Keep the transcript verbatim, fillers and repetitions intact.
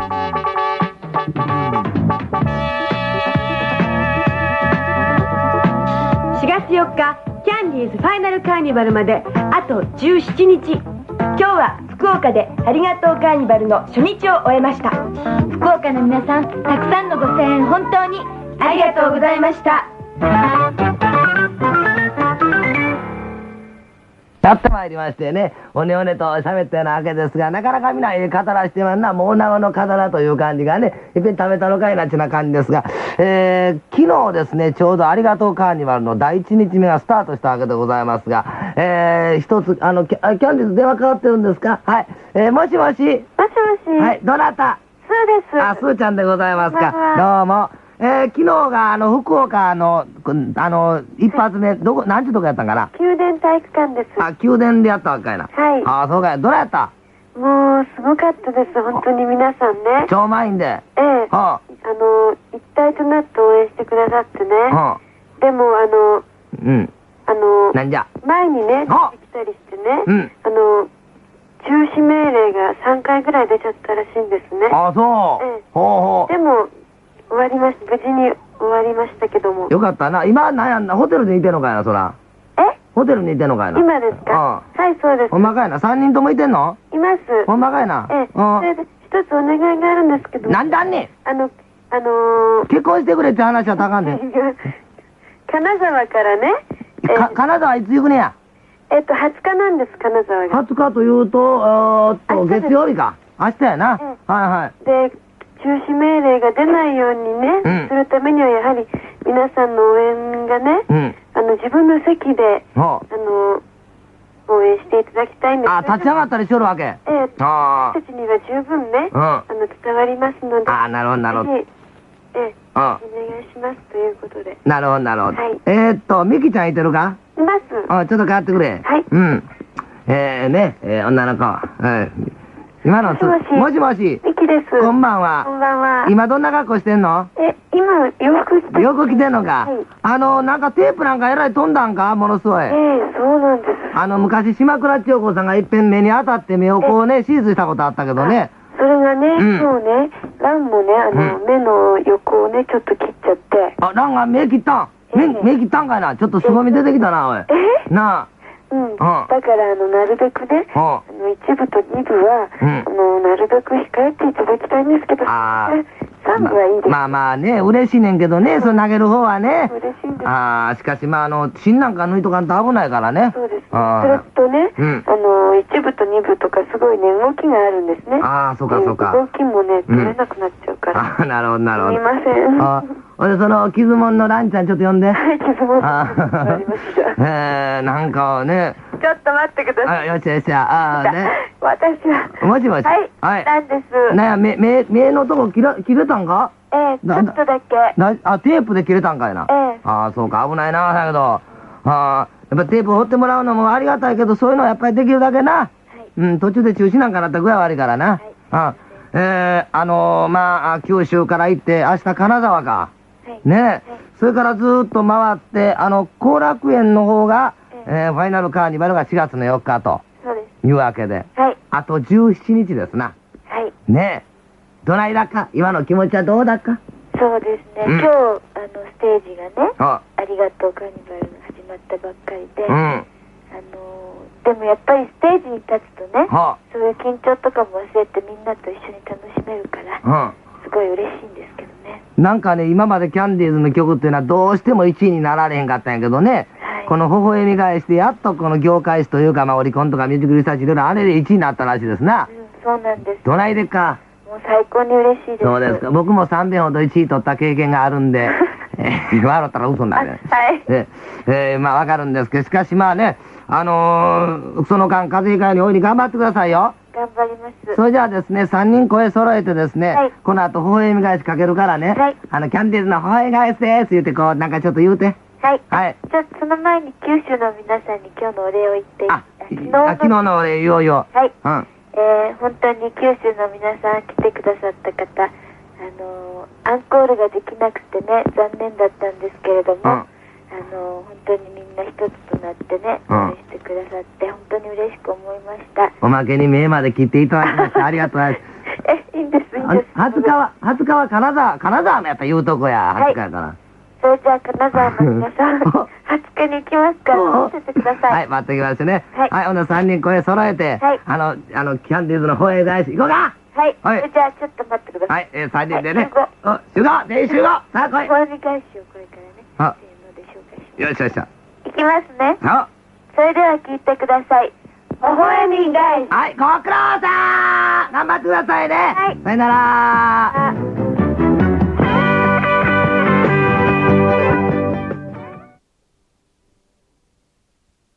しがつよっか、キャンディーズファイナルカーニバルまであとじゅうしちにち。今日は福岡でありがとうカーニバルの初日を終えました。福岡の皆さん、たくさんのご声援本当にありがとうございました。 やってまいりましてね、おねおねと喋ったようなわけですが、なかなかみんなええ語らしてまんな、もうおなごの語らという感じがね、いっぺん食べたのかいなっちゅうな感じですが、えー、昨日ですね、ちょうどありがとうカーニバルのだいいちにちめがスタートしたわけでございますが、えー、一つ、あの、キャンディーズ電話かかってるんですか？はい。えー、もしもし。 もしもし。 はい、どなた？ スーです。 あ、スーちゃんでございますか。どうも。えー、昨日があの福岡のあの一発目、どこ何時とかやったんかな。 宮殿体育館です。 あ、宮殿でやったわけやな。 はい。 あ、そうかい。どうやった？ もうすごかったです。本当に皆さんね。 超満員で。 ええ。はあ。あの一体となって応援してくださってね。はあ。でもあのうんあのなんじゃ前にね出てきたりしてね。 うん。 あの中止命令がさんかいぐらい出ちゃったらしいんですね。 あ、そう。ええ。ほうほう。 でも終わりました。無事に終わりましたけども。 よかったな。今、なんやんな、ホテルにいてんのかいな、そら。 え？ ホテルにいてんのかいな。 今ですか？はい、そうです。 ほんまかいな。さんにんともいてんの？ います。 ほんまかいな。 ええ。それで、一つお願いがあるんですけど。 なんだんねん。 あの、あのー、 結婚してくれって話はたかんねん。 金沢からね。 か、金沢いつ行くねや？ えっと、はつかなんです、金沢が。 はつかというと、えーっと、月曜日か。明日やな。はいはい。 で、中止命令が出ないようにね、うん、するためにはやはり皆さんの応援がね、うん、あの自分の席で、あの応援していただきたいんです。 あ、立ち上がったりしよるわけ。ええ、私たちには十分ね、うん、あの伝わりますので、 あ、なるほどなるほど。 ええ、お願いしますということで。 なるほどなるほど。はい、えーっと、ミキちゃんいてるか？ います。 あ、ちょっと代わってくれ。 はい。 うん。えーね、えー、女の子。はい。今のもしもし。 もしもし。 ミキです。 こんばんは。 こんばんは。 今どんな格好してんの？ え、今、洋服着て洋服着てんのか。はい。あの、なんかテープなんかえらい飛んだんか？ものすごい。ええ、そうなんです。 あの、昔、島倉千代子さんがいっぺん目に当たって目をこうね、手術したことあったけどね。 それがね、そうね、ランもね、あの、目の横をね、ちょっと切っちゃって。 あ、ランが目切ったん？目、目切ったんかいな。ちょっと凄み出てきたな、おい。 え？ なあ。 うん、だからあのなるべくね、あの一部と二部は、うん、あのなるべく控えていただきたいんですけど、あ三部はいいです。 まあまあね、嬉しいねんけどね、うん、その投げる方はね。 嬉しいんです。 ああ、しかしまああの芯なんか抜いとかんと危ないからね。 そうです。それとね、うん、あの一部と二部とかすごいね動きがあるんですね。 ああ、そうかそうか。 動きもね取れなくなっちゃうから。 ああ、なるほどなるほど。 すみません。 あほんでその傷もんのランちゃんちょっと呼んで。 はい、傷もんありました。 ええ、なんかね。 ちょっと待ってください。 あ、よっしゃよっしゃ。ああね。 私は。 もしもし。 はい。はい。なんです。 なんや、目、目、目のとこ切れ、切れたんか？ ええ、ちょっとだけ。 あ、テープで切れたんかいな。 ええ。 ああ、そうか、危ないな、だけど。ああ、やっぱテープ掘ってもらうのもありがたいけど、そういうのはやっぱりできるだけな。はい。うん、途中で中止なんかなったら具合悪いからな。はい。あえー、あのー、まあ、九州から行って、明日金沢か。はい。ねえ。それからずーっと回って、あの、後楽園の方が、えー、ファイナルカーニバルがしがつのよっかと。そうです。いうわけで。はい。あとじゅうしちにちですな。はい。ねえ。どないだか今の気持ちはどうだか？ そうですね。うん、今日、あの、ステージがね、あ, ありがとうカーニバルが始まったばっかりで、うん、あの、でもやっぱりステージに立つとね、はあ、そういう緊張とかも忘れてみんなと一緒に楽しめるから、うん、すごい嬉しいんですけどね。 なんかね、今までキャンディーズの曲っていうのはどうしてもいちいになられへんかったんやけどね、はい、この微笑み返して、やっとこの業界誌というか、まあ、オリコンとかミュージックリサーチいろいろあれでいちいになったらしいですな。 うん、そうなんです。 どないでっか。 もう最高に嬉しいです。 そうですか。僕もさんべんほどいちい取った経験があるんで、えー、笑ったら嘘になる。はい。ええー、まあわかるんですけど、しかしまあね、あのー、その間、風邪以外に大いに頑張ってくださいよ。 頑張ります。 それじゃあですね、さんにん声揃えてですね、はい、この後、微笑み返しかけるからね、はい、あの、キャンディーズの微笑み返しです言って、こう、なんかちょっと言うて。 はい。はい。じゃあ、その前に九州の皆さんに今日のお礼を言って、 あ、昨日の、昨日のお礼言おうよ。 はい。うん。えー、本当に九州の皆さん来てくださった方、あのー、アンコールができなくてね、残念だったんですけれども、うん、あのー、本当にみんな一つとなってね、応援してくださって、本当に嬉しく思いました。 おまけに目まで切っていただきまして、ありがとうございます。 え、いいんです、いいんです。 はつかは、はつかは金沢、金沢もやっぱ言うとこや、はつかやから。 それじゃあ、金沢の皆さん、はつかに行きますから、待っててください。 はい、待ってきますね。はい、ほんならさんにん声揃えて、あの、あの、キャンディーズの方へ返し、行こうか。 はい、それじゃあ、ちょっと待ってください。 はい、えー、さんにんでね。集合全員集合さあ、来い。 お願い返しをこれからね、せーので紹介します。 よいしょよいしょ。 いきますね。 はそれでは聞いてください。微笑み返し。 はい、ご苦労さん頑張ってくださいね。 はい。 さよなら。